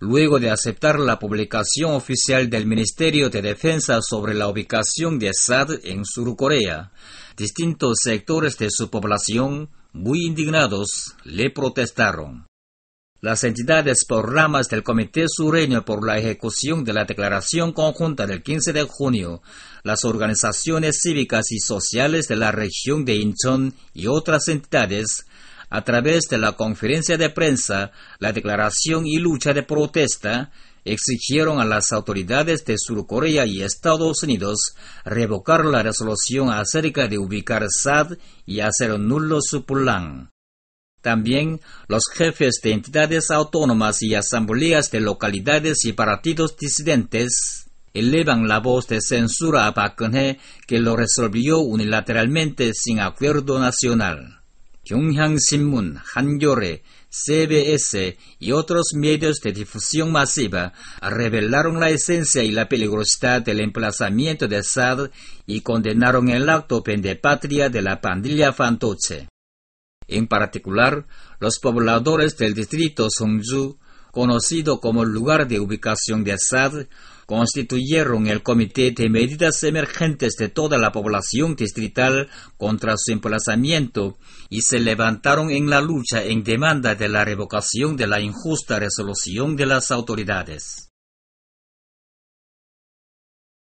Luego de aceptar la publicación oficial del Ministerio de Defensa sobre la ubicación de SAD en Surcorea, distintos sectores de su población, muy indignados, le protestaron. Las entidades por ramas del Comité Sureño por la ejecución de la Declaración Conjunta del 15 de junio, las organizaciones cívicas y sociales de la región de Incheon y otras entidades, a través de la conferencia de prensa, la declaración y lucha de protesta, exigieron a las autoridades de Surcorea y Estados Unidos revocar la resolución acerca de ubicar SAD y hacer nulo su plan. También los jefes de entidades autónomas y asambleas de localidades y partidos disidentes elevan la voz de censura a Park Geun-hye, que lo resolvió unilateralmente sin acuerdo nacional. Kyonghang Sinmun, Hankyoreh, CBS y otros medios de difusión masiva revelaron la esencia y la peligrosidad del emplazamiento de SAD y condenaron el acto pendepatria de la pandilla fantoche. En particular, los pobladores del distrito Songju, conocido como lugar de ubicación de SAD, constituyeron el Comité de Medidas Emergentes de toda la población distrital contra su emplazamiento y se levantaron en la lucha en demanda de la revocación de la injusta resolución de las autoridades.